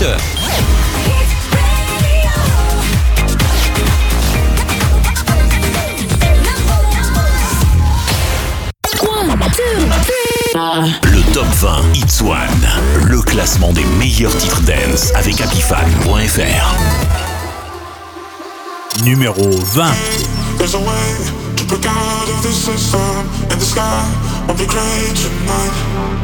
Le Top 20 Hits One, le classement des meilleurs titres dance avec Apifan.fr. Numéro 20. There's a way to break out of this system, and the sky won't be gray tonight.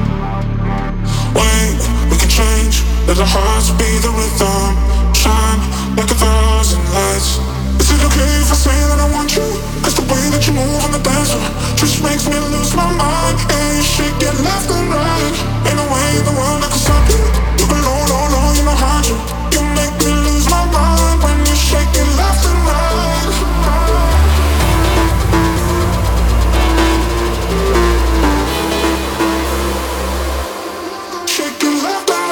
Wait, we can change, let our hearts be the rhythm, shine like 1,000 lights. Is it okay if I say that I want you? Cause the way that you move on the dance floor just makes me lose my mind. And you shake it left and right. Ain't no way in the world I can stop you. You go low, low, low, you know how to. You make me lose my mind when you shake it left and right. Shake it left and right.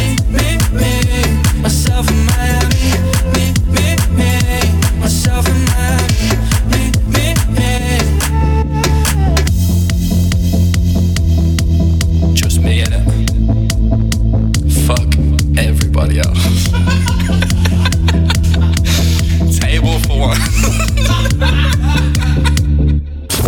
Myself and Miami, myself and Miami.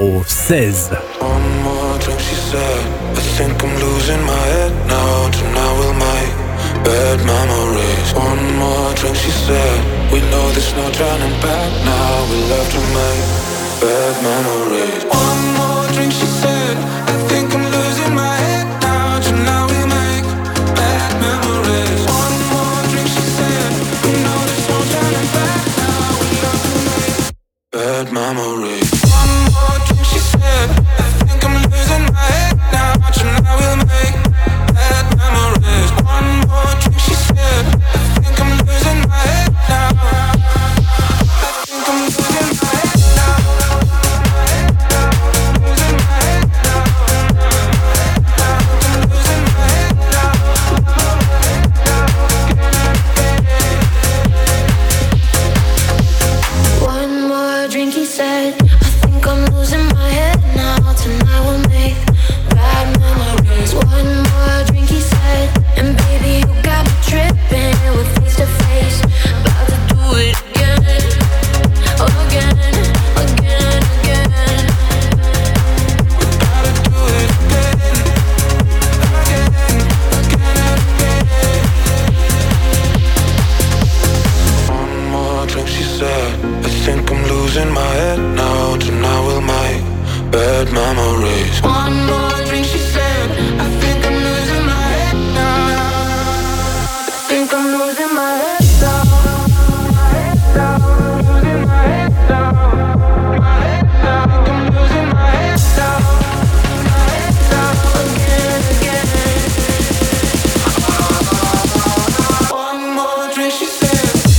numéro 16. One more drink, she said. I think I'm losing my head now. Tonight we'll make bad memories. One more drink, she said. We know there's no turning back now. We love to make bad memories. One more drink, she said. I think I'm losing my head now. Tonight we'll make bad memories. One more drink, she said. We know there's no turning back now. We love to make bad memories. One more drink, she said. I think I'm losing my head now. Tonight we'll make bad memories. One more drink, she said. I think I'm losing my head now. I think I'm losing my head now. Losing my head now. I'm losing my head now. One more drink, he said. I think I'm losing my head now. Tonight we'll make bad memories. One more drink, he said. And baby, you got me tripping. We're face to face, about to do it again. Again, again, again. About to do it again. Again, again, again. One more drink, she said. I think I'm losing my head now. Tonight we'll make bad memories. One more drink, she said. I think I'm losing my head now. I think I'm losing my head now. Losing my head now. My head now. I think I'm losing my head now. My head now. Again, again. One more drink, she said.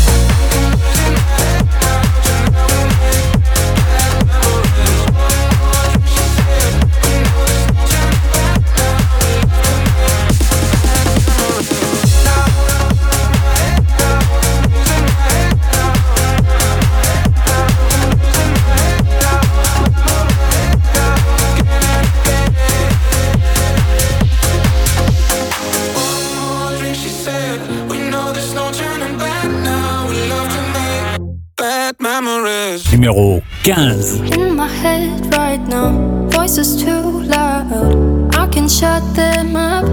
Numéro 15. In my head right now, voices too loud. I can shut them up.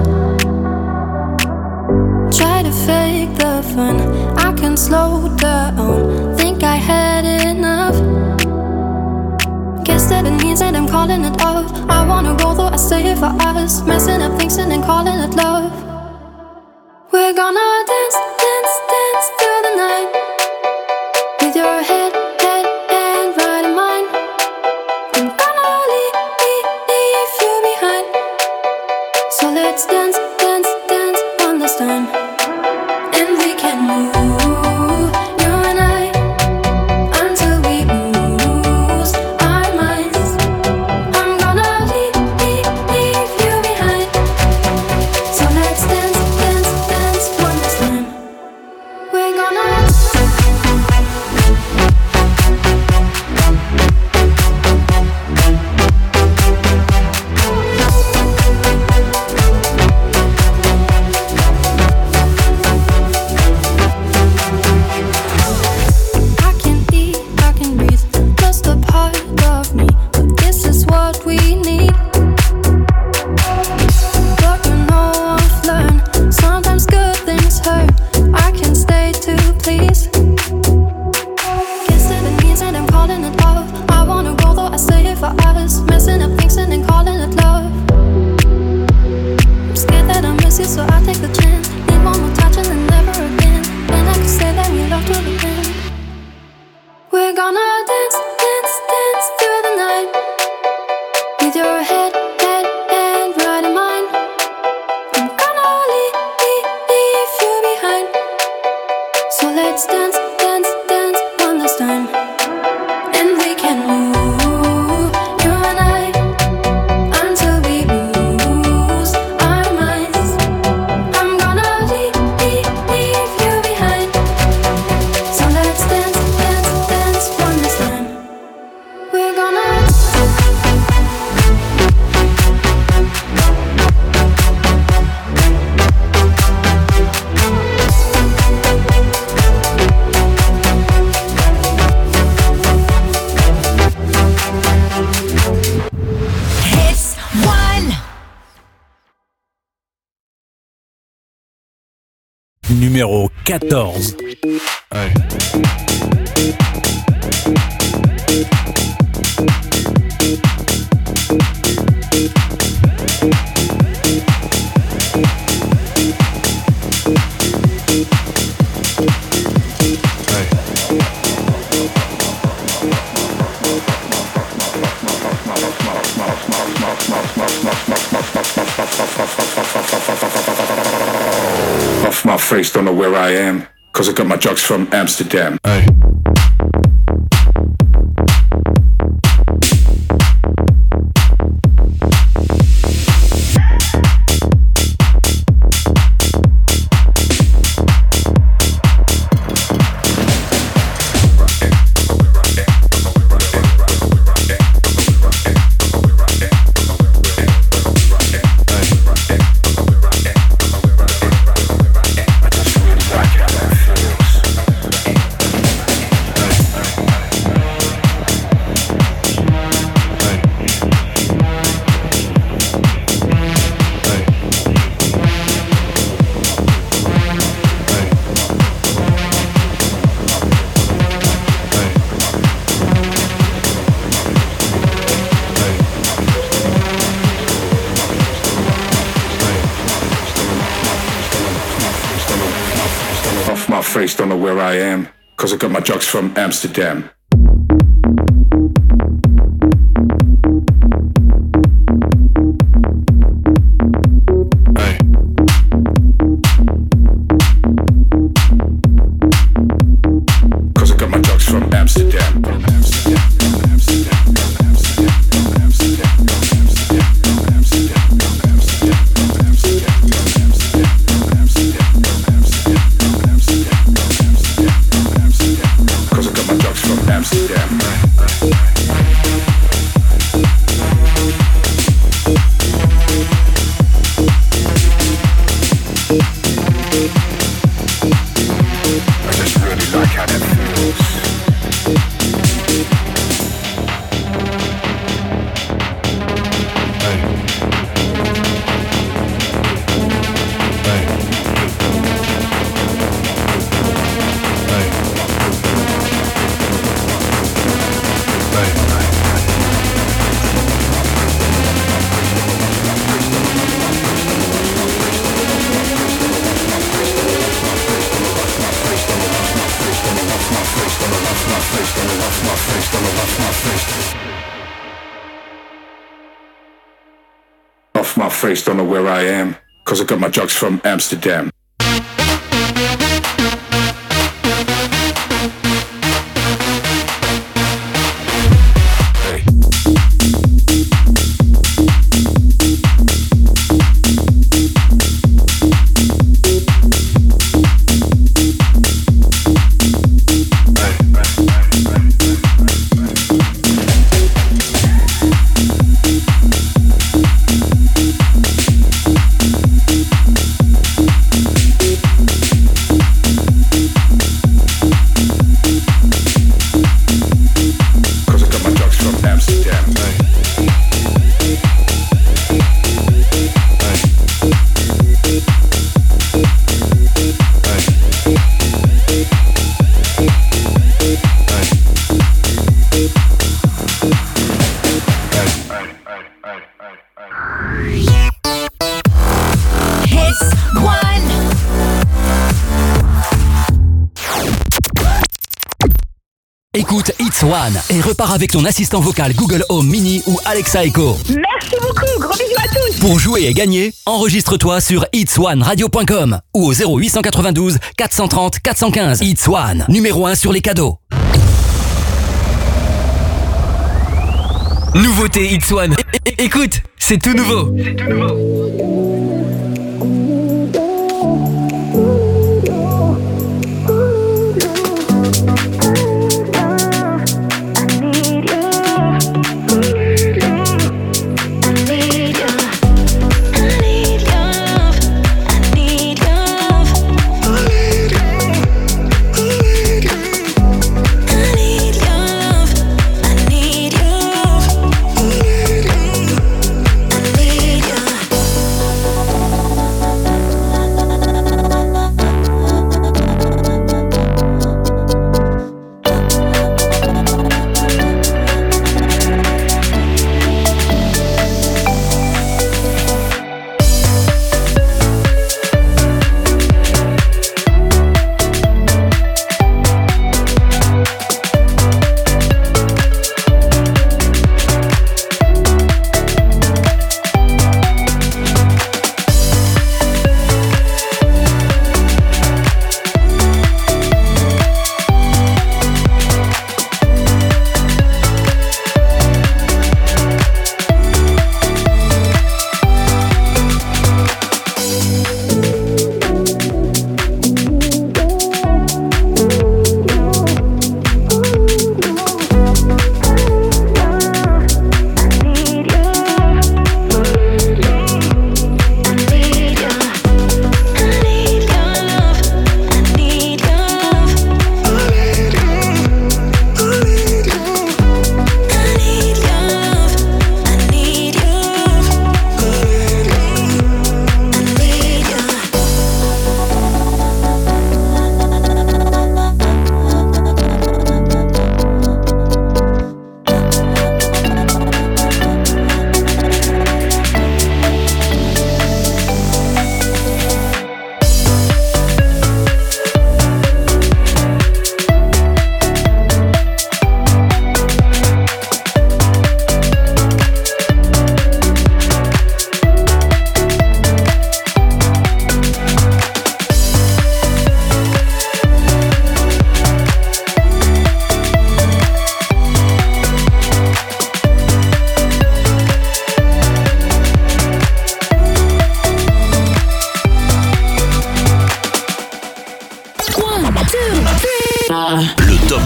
Try to fake the fun, I can slow down. Think I had enough. Guess that it means that I'm calling it off. I wanna go though I stay for us. Messing up things and then calling it love. We're gonna dance, dance, dance through the night. With your head right in mine. I'm gonna leave you behind. So let's dance, dance, dance one last time. And we can move, you and I, until we lose our minds. I'm gonna leave you behind. So let's dance, dance, dance one last time. We're gonna Numéro 14. Ouais. Off my face, don't know where I am, cause I got my drugs from Amsterdam. Hey. Face, don't know where I am, cause I got my drugs from Amsterdam. Cause I got my drugs from Amsterdam. Off my face, don't know where I am, cause I got my drugs from Amsterdam. Écoute It's One et repars avec ton assistant vocal Google Home Mini ou Alexa Echo. Merci beaucoup, gros bisous à tous. Pour jouer et gagner, enregistre-toi sur itswaneradio.com ou au 0892 430 415. It's One, numéro 1 sur les cadeaux. Nouveauté It's One. Écoute, c'est tout nouveau.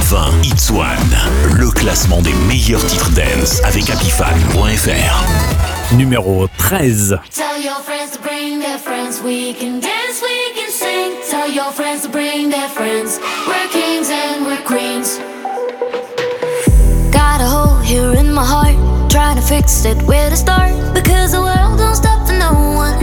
20, It's One, le classement des meilleurs titres dance avec Apifan.fr. Numéro 13. Tell your friends to bring their friends. We can dance, we can sing. Tell your friends to bring their friends. We're kings and we're queens. Got a hole here in my heart, trying to fix it, where to start? Because the world don't stop for no one.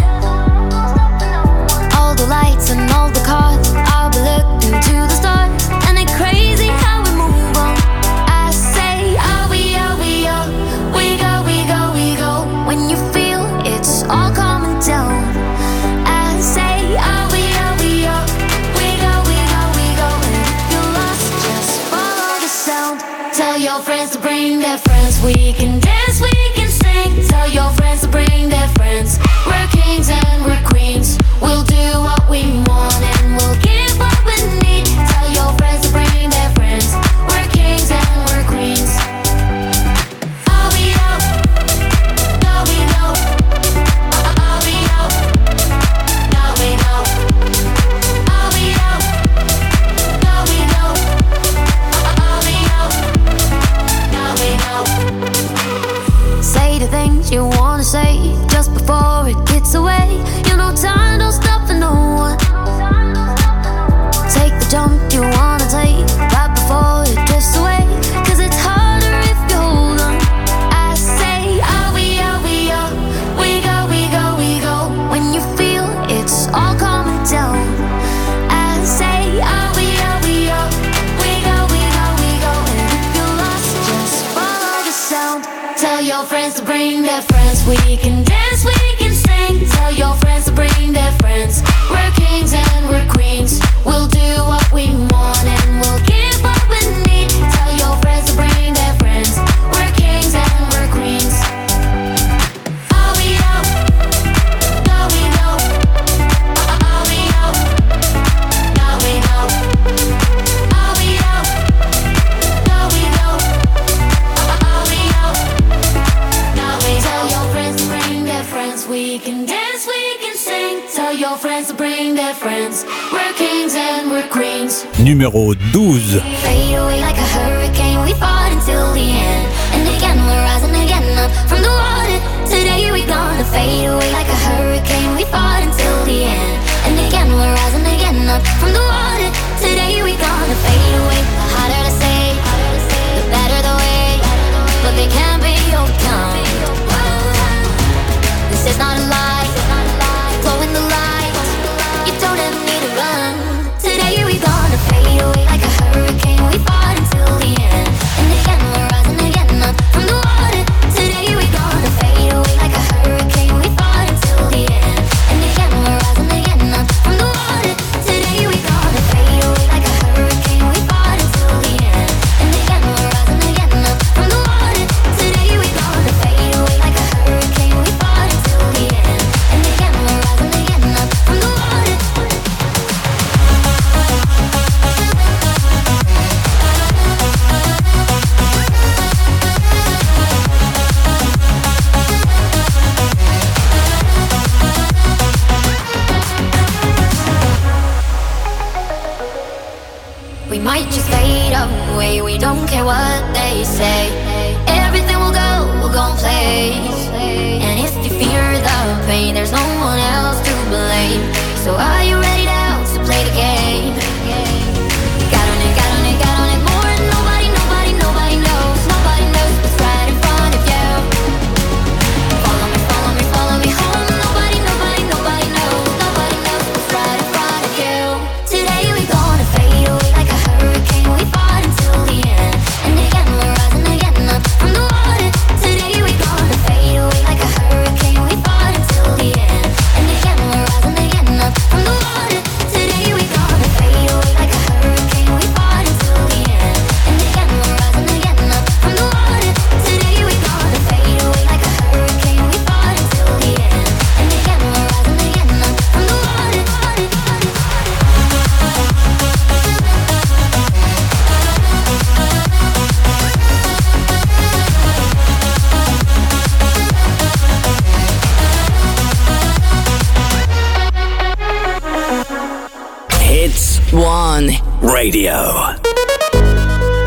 All the lights and all the cars, I'll be looking to the stars. And it's crazy how we move on. I say, are we, we go, we go, we go. When you feel it's all coming down, I say, are we, we go, we go, we go. And if you're lost, just follow the sound. Tell your friends to bring their friends. We can dance, we can sing. Tell your friends to bring their friends. We're kings and we're queens. We'll do what we want and we'll give what we need. Tell your friends to bring their friends. We're kings and we're queens. All we know, no we know. All we know, no we know. All we know, no we know. All we know, no we know. Say the things you wanna say just before it gets away. You know time don't stop for no one. Take the jump you wanna take right before it drifts away. Cause it's harder if you hold on. I say, are we go, we go, we go. When you feel it's all coming down, I say, are we go, we go, we go, we go. And if you're lost, just follow the sound. Tell your friends to bring their friends. We can dance, we can sing. Tell your friends to bring their friends. We're kings and we're queens. We'll do what we want and we'll give what we need. Tell your friends to bring their friends. We're kings and we're queens. All we know, no we know. All we know, no we know. All we know, no we know. All we know, no we know. Tell your friends to bring their friends. We can dance, we can sing. Tell your friends to bring their friends. We're kings and we're queens. Numéro 12. Fade away like a hurricane, we fought until the end. And again we're rising again up from the water. Today we're gonna fade away like a hurricane, we fought until the end. And again we're rising again up from the water. Today we're gonna fade away. The harder to say, the better the way. But they can't be overcome. This is not a lie, flow in the light. You don't ever need to run. Today we're gonna fade away like a hurricane, we fought until the end. And again we're rising again up from the water. Today we're gonna fade away like a hurricane, we fought until the end. And again we're rising again up from the water. Today we're gonna fade away like a hurricane, we fought until the end. And again we're rising again up from the water. Today we're gonna fade away like a hurricane, we fought until the end. And again we're rising again up from the water. We might just fade away, we don't care what they say. Everything will go in place. And if you fear the pain, there's no one else to blame. So are you ready now to play the game? Got on it, got on it, got on it more than nobody knows. Nobody knows what's right in front of you. Follow me, follow me, follow me home. Nobody knows. Nobody knows what's right in front of you. Today we're gonna fade away like a hurricane, we fought until the end. And again we're rising again up from the water. Today we're gonna fade away like a hurricane, we fought until the end. And again we're rising again up from the water. Today we're gonna fade away like a hurricane, we fought until the end. And again we're rising again up from the water. Today we're gonna fade away like a hurricane, we fought until the end. And again we're rising again up from the water. It's One Radio.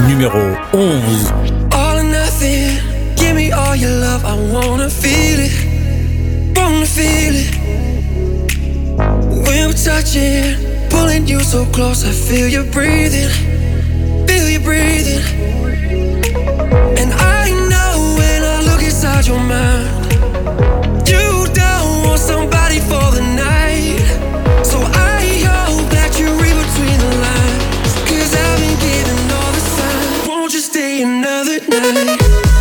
numéro 11. All or nothing, give me all your love, I wanna feel it, wanna feel it. When we're touching, pulling you so close, I feel you breathing, feel you breathing. And I know when I look inside your mind, you don't want somebody for the night. So I hope that you read between the lines, 'cause I've been giving all the signs. Won't you stay another night?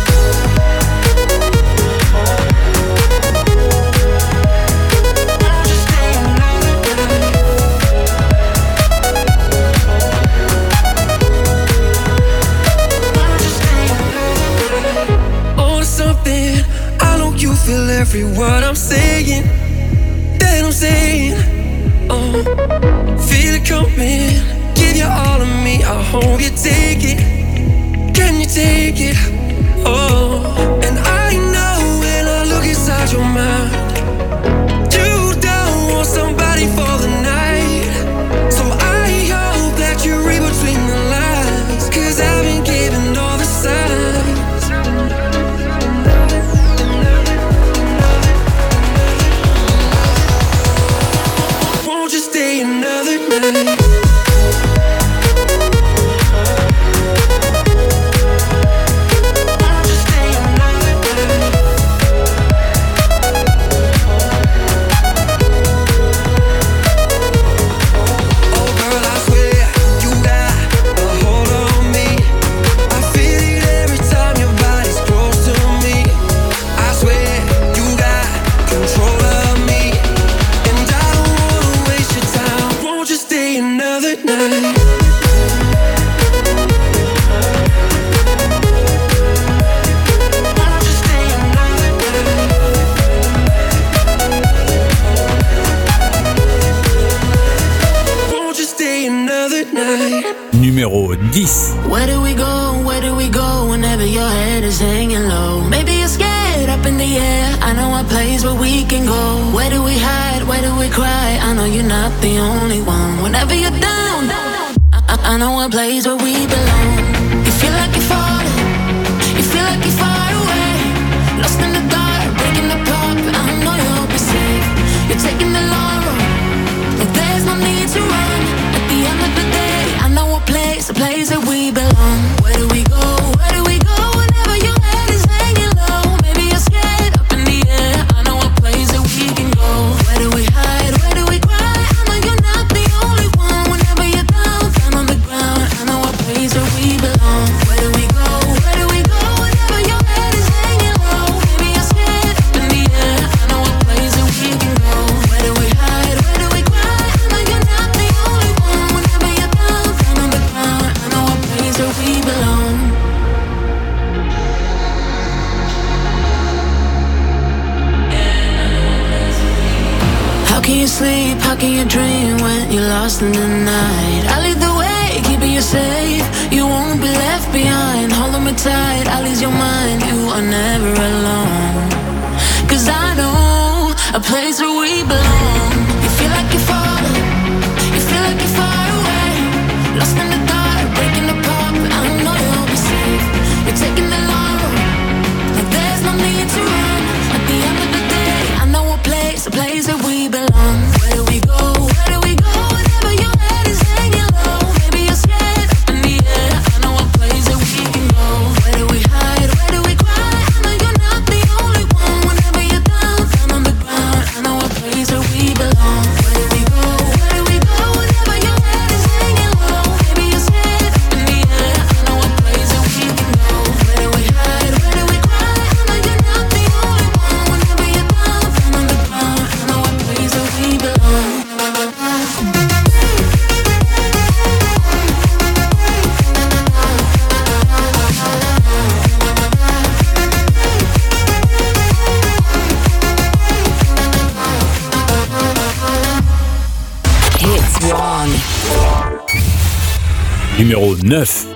Feel every word I'm saying, that I'm saying. Oh, feel it coming, give you all of me, I hope you take it. Can you take it? Oh, and I know when I look inside your mind, you don't want somebody for the night. So I hope that you read between the lines, 'cause I've been giving all the signs. Stay another night. Numéro 10. Where do we go whenever your head is hanging low? Maybe you're scared up in the air, I know a place where we can go. Where do we hide, where do we cry? I know you're not the only one. Whenever you're down, I know a place where we belong. You feel like you're falling, you feel like you're far away, lost in the dark, breaking apart, but I know you'll be safe. You're taking the long road, but there's no need to run. At the end of the day, I know a place that we belong. Where do we go? Where do we go whenever your head is hanging low? Maybe you're scared up in the air, I know a place that we can go. Where do we hide? Where do we cry? I know you're not the only one. Whenever you're down on the ground, I know a place that we belong. Where do we go? Where do we go whenever your head is hanging low? Maybe you're scared up in the air, I know a place that we can go. Where do we hide? Where do we cry? I know you're not the only one. Whenever you're down on the ground, I know a place that we belong. How can you sleep? How can you dream when you're lost in the night? I lead the way, keeping you safe. You won't be left behind. Hold me tight, I'll ease your mind. You are never alone. 'Cause I know a place where we belong. You feel like you're falling, you feel like you're far away, lost in the dark, breaking apart, but I know you'll be safe. You're taking the long road, but there's no need to run. At the end of the day, I know a place that we belong. Where do we go? Where do we go whenever your head is hanging low? Maybe you're scared up in the air, I know a place that we can go. Where do we hide? Where do we cry? I know you're not the only one. Whenever you're down on the ground, I know a place that we belong. Where do we go? Where do we go whenever your head is hanging low? Maybe you're scared up in the air, I know a place that we can go. Where do we hide? Where do we cry? I know you're not the only one. Whenever you're down on the ground, I know a place that we belong. Hits One. Numéro 9.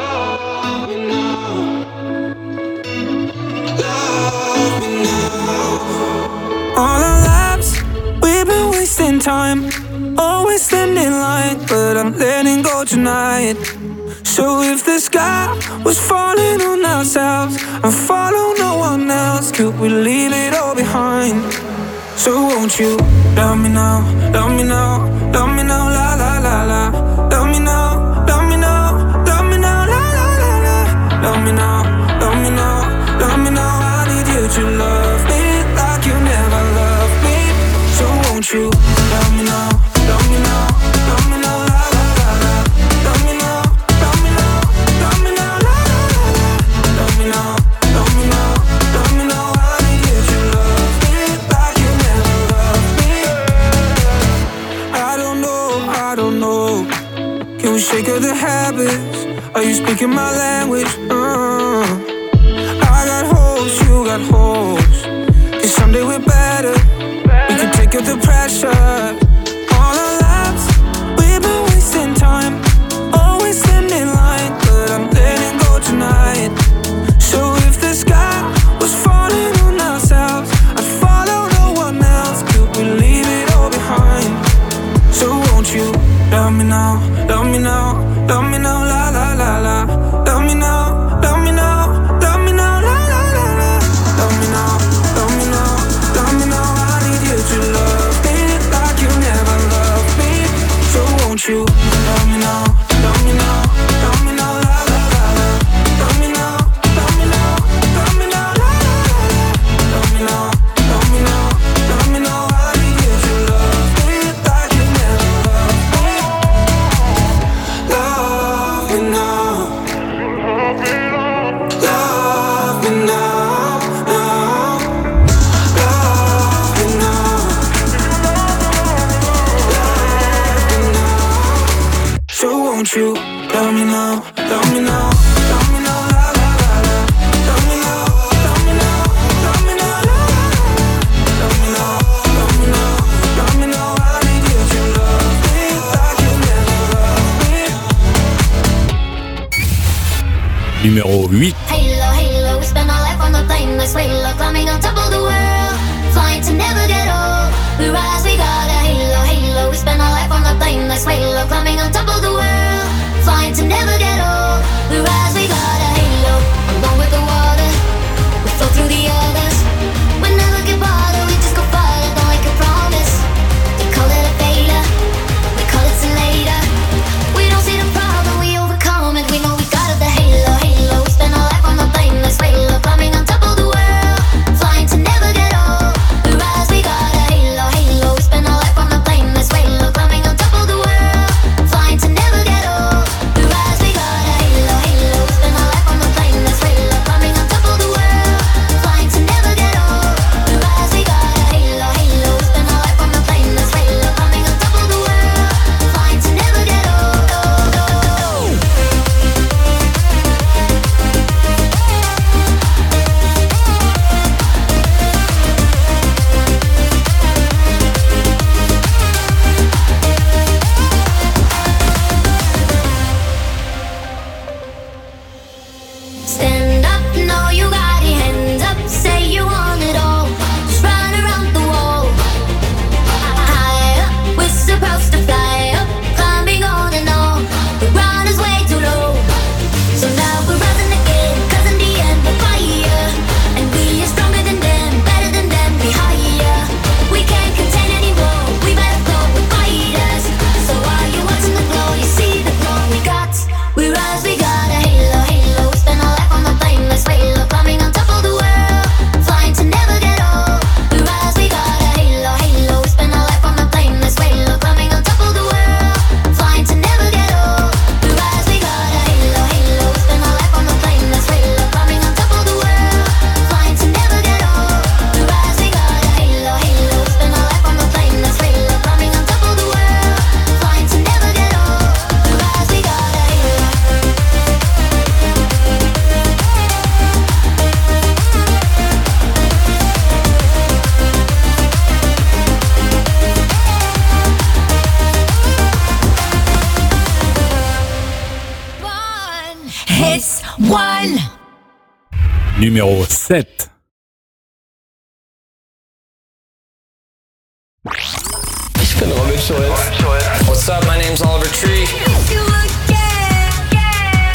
All our lives, we've been wasting time, always standing in line, but I'm letting go tonight. So if the sky was falling on ourselves and follow no one else, could we leave it all behind? So won't you love me now, love me now, love me now, la la la la. Love me now, love me now, love me now, la la la la. Love me now, love me now, love me now. I need you to love me like you never loved me. So won't you love me now, love me now, love me now, la la la la. Love me now, love me now, love me now, la la la la. Love me now, love me now, love me now. I need you to love me like you never loved me. I don't know. Can we shake of the habits? Are you speaking my language? I got hopes, you got hopes. 'Cause someday we're better. We can take up the pressure. All our lives, we've been wasting time, always standing in line, but I'm letting go tonight. So if the sky was falling on ourselves, I'd follow no one else. Could we leave it all behind? So won't you love me now, love me now, love me now, la la la la. Love me now, love me now, love me now, la la la la. Love me now, love me now, love me now. I need you to love me like you never loved me. So won't you love me now, love me now, love me now, la la la la. Love me now, love me now, love me now, la la la la. Love me now, love me now, love me now. I need you to love me like you never loved me. Love me now, love me now, now. Love me now, love me now. So won't you love me now, love me now, love me now, la la la la. Love me now, love me now, love me now, la la la la. Love me now, love me now, love me now. I need you to love me like you never loved me. Numéro 8. Halo, halo, we spend our life on the plane, like Swalo, climbing on top of the world, flying to never get old. We rise, we got a halo, halo, we spend our life on the plane, like Swalo, climbing on top of the world, flying to never get old. We rise, we got a halo, along with the water, we flow through the others. We never get bothered, we just go farther, don't like a promise. They call it a failure, we call it sin later. We don't see the problem, we overcome it. We know we got it, the halo, halo. We spend our life on the plane, like Swalo, climbing on top of the world, flying to never get old. We rise, we got a halo, halo. We spend our life on the plane, like Swalo, climbing on top of the world, flying to never get old. We rise, we got a halo, halo. We spend our life on the plane, like Swalo, climbing on top of the world, flying to never get old. We rise, we got a halo, halo. We spend our life on the plane, like Swalo, climbing on top of the world, flying to never get old. Stand up, no, you got your hands up. Say you want it all. Just run around the wall. High up, we're supposed to fly up, climbing on and on. The ground is way too low. So now we're rising again, 'cause in the end we're fire. And we are stronger than them, better than them, we higher. We can't contain anymore, we better go with fighters. So while you're watching the glow, you see the glow we got. We rise, we got a halo, halo. We spend our life on the plane, like Swalo, climbing on top of the world, flying to never get old. We rise, we got a halo, halo. We spend our life on the plane, like Swalo, climbing on top of the world, flying to never get old. We rise, we got a halo, halo. We spend our life on the plane, like Swalo, climbing on top of the world, flying to never get old. We rise, we got a halo, halo. We spend our life on the plane, like Swalo, climbing on top of the world, flying to never get old. We rise, we got a halo. Hits one. Numéro 7. Ich bin Robin Schulz. What's up? My name's Oliver Tree.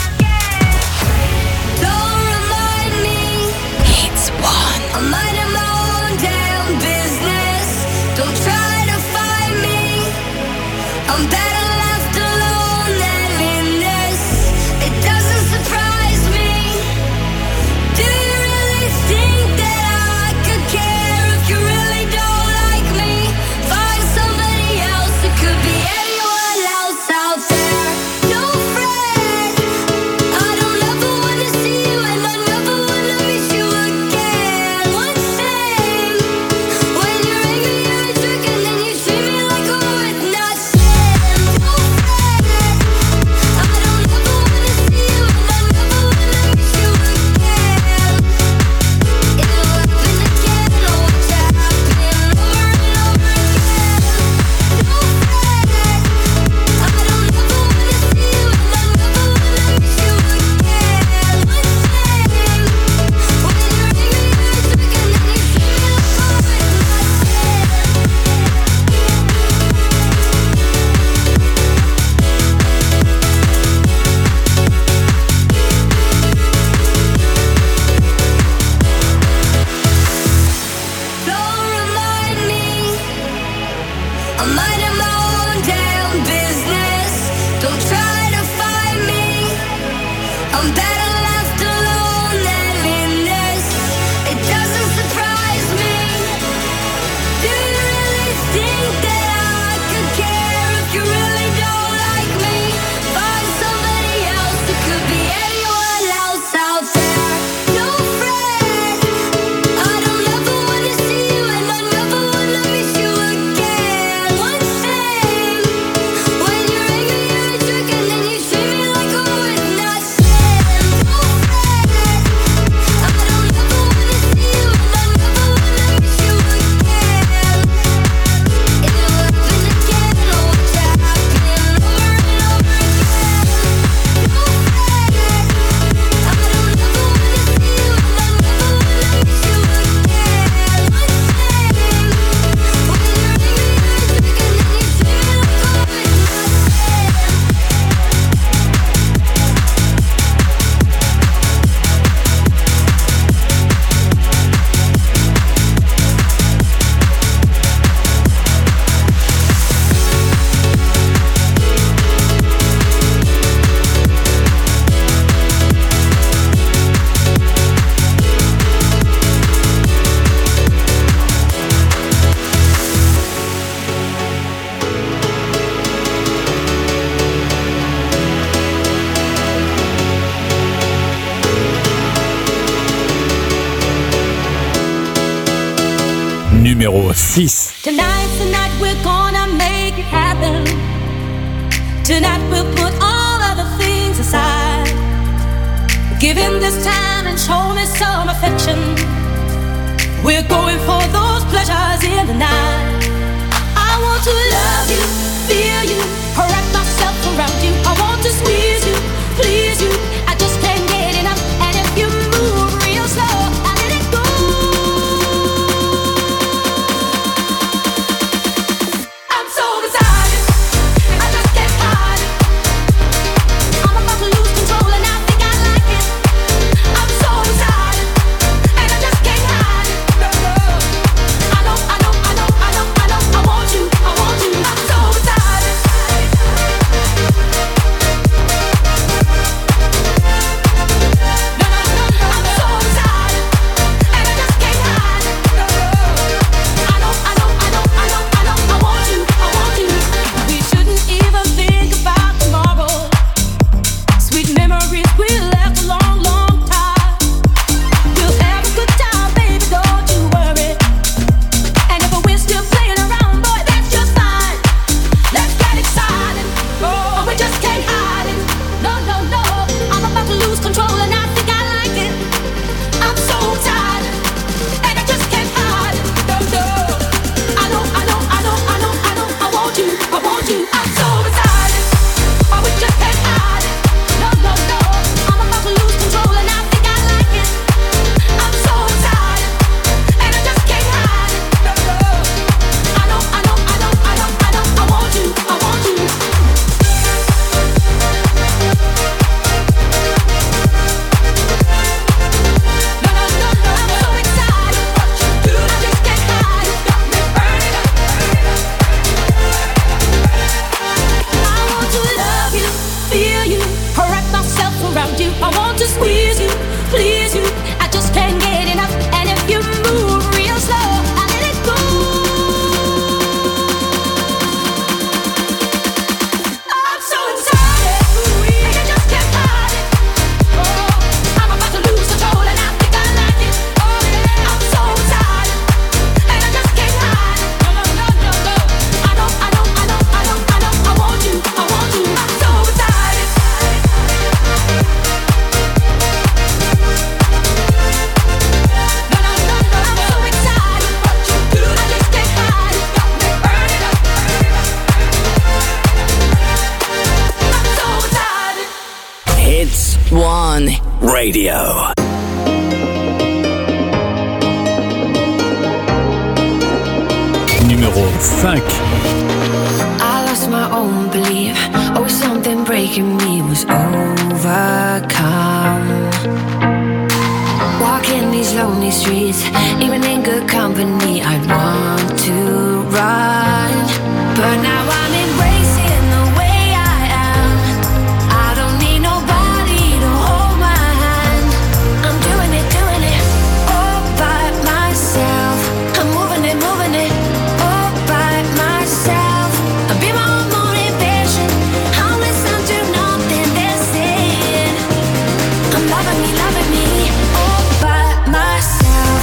Numéro 6. Tonight we're gonna make it happen. Tonight we'll put all other things aside. Give him this time and show me some affection. We're going for those pleasures in the night. I want to love you, feel you, wrap myself around you. I want to squeeze you, please you. I just can't get enough. And if you move real slow, I let it go. I'm so excited, I just can't hide it. I'm about to lose control and I think I like it. I'm so excited, and I just can't hide it. I know, I want you, I'm so excited. Radio. Numéro 5. I lost my own belief. Oh, something breaking me was overcome. Walking these lonely streets, even in good company, I'd want to run. But now I'm embracing the way I am. I don't need nobody to hold my hand. I'm doing it all by myself. I'm moving it all by myself. I'll be my own motivation. I'll listen to nothing they're saying. I'm loving me all by myself.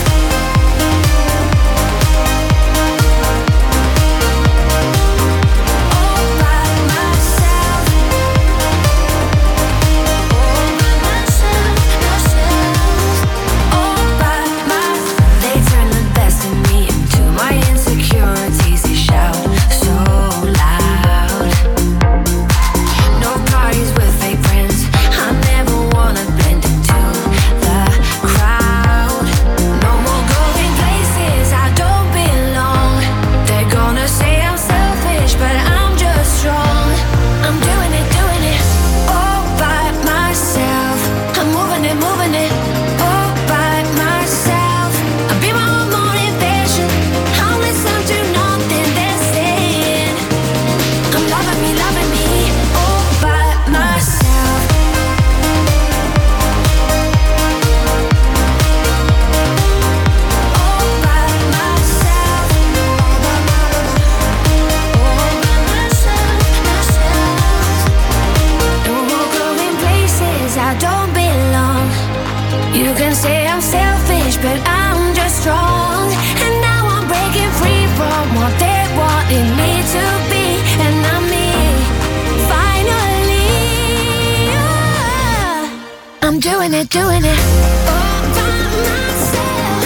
You can say I'm selfish, but I'm just strong. And now I'm breaking wanted me to be, and I'm me. Finally, I'm doing it, doing it. All by myself,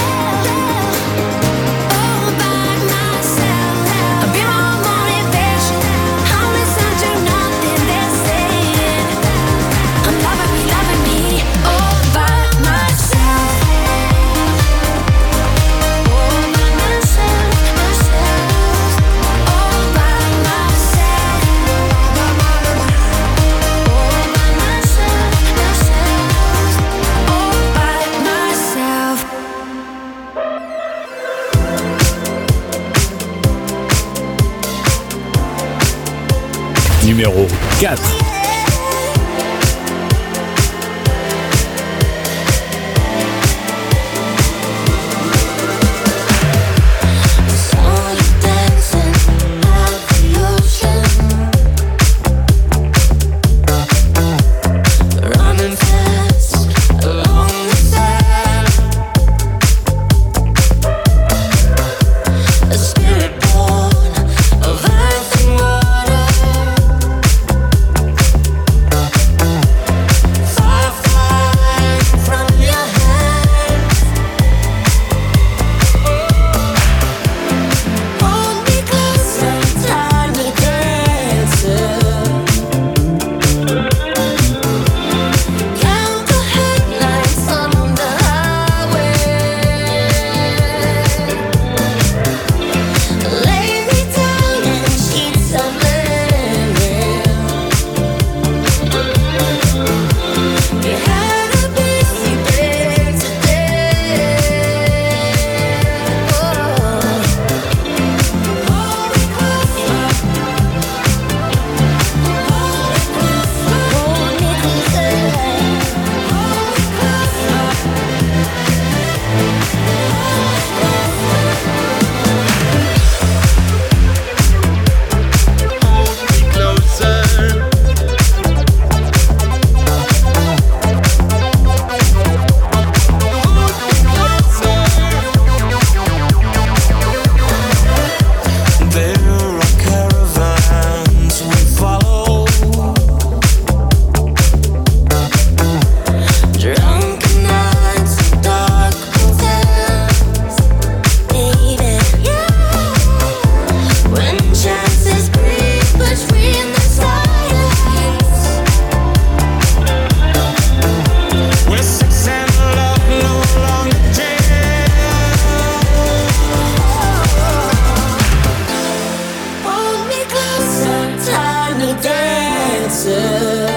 all by myself. I'll be my own motivation. I'll listen to nothing they're saying. I'm loving me, all by myself. All by myself, myself. All by myself. All by myself, myself. All by myself. Numéro 4. Saw you dancing at the ocean, running fast along the sand. A spirit born of earth and water, fire flying from your hands. Hold me closer, tiny dancer. Count the headlights on the highway. Lay me down in sheets of linen. You had a busy day today. Hold me closer. Hold me closer. There are caravans we follow, Drunken nights and dark hotels, baby. When chances creep between the silence, where sex and love no longer jail. hold me closer, tiny dancer.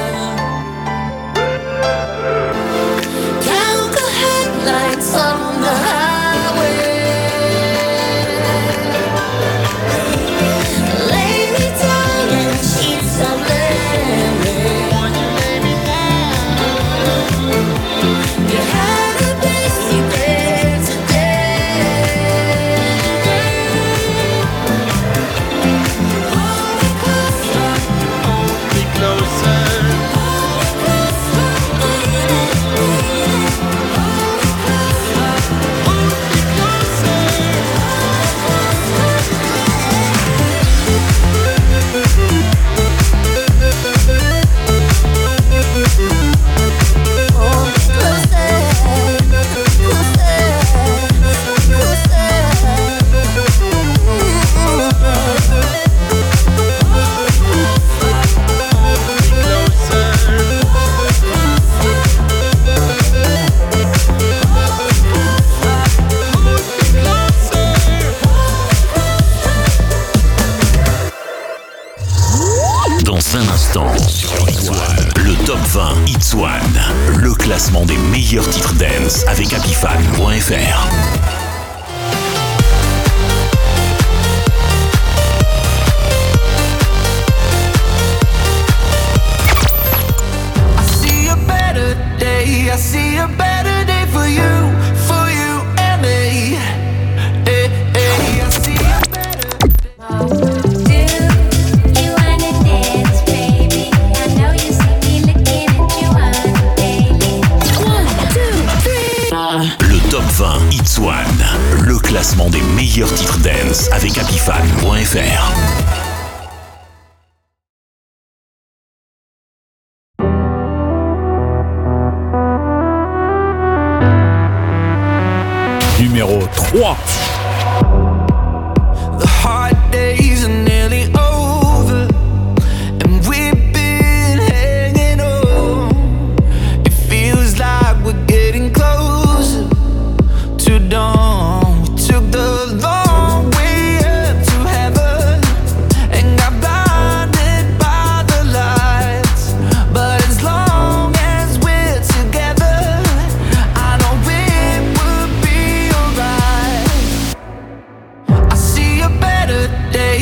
Count the headlights on the highway. Lay me down in sheets of linen. You had a busy day today. Hold me closer, Be closer. Dans un instant, sur Hits One, le top 20 Hits One, le classement des meilleurs titres dance avec Apifan.fr. I see a better day. I see a better day for you and me. I see a better Do you wanna dance, baby? I know you see me looking at you on the daily. 1, 2, 3. Le top 20 It's One, le classement des meilleurs titres dance avec Apifan.fr. Numéro 3. The hard days are nearly over, and we've been hanging on. It feels like we're getting closer to dawn. We took the long way up to heaven and got blinded by the lights. But as long as we're together, I know it will be alright. I see a better day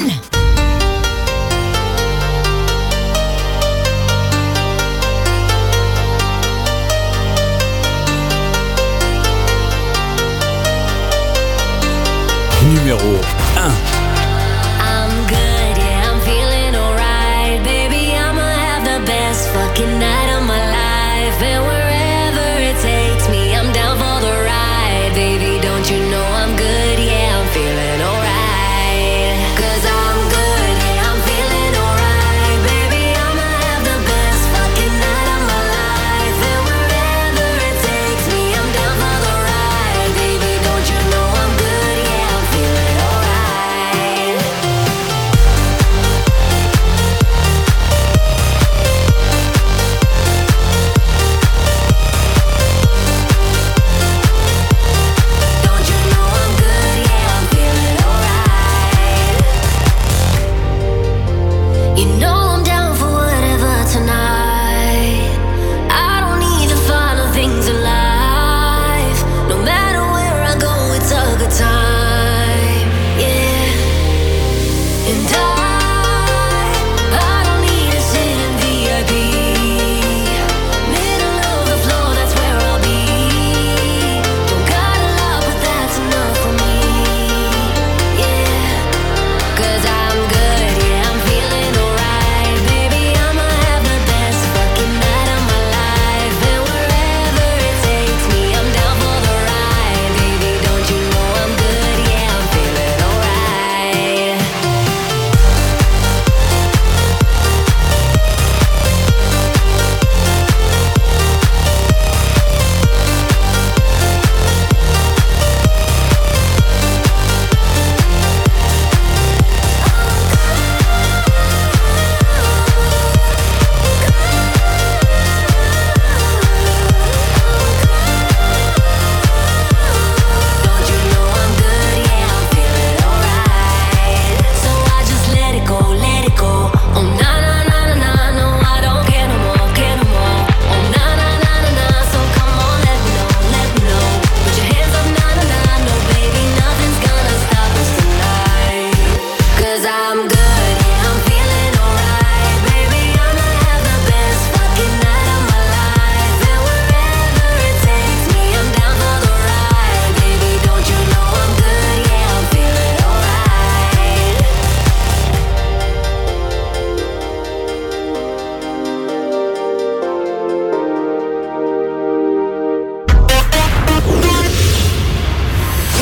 One. Numéro 1. I'm good, yeah, I'm feeling alright. Baby, I'ma have the best fucking night of my life. And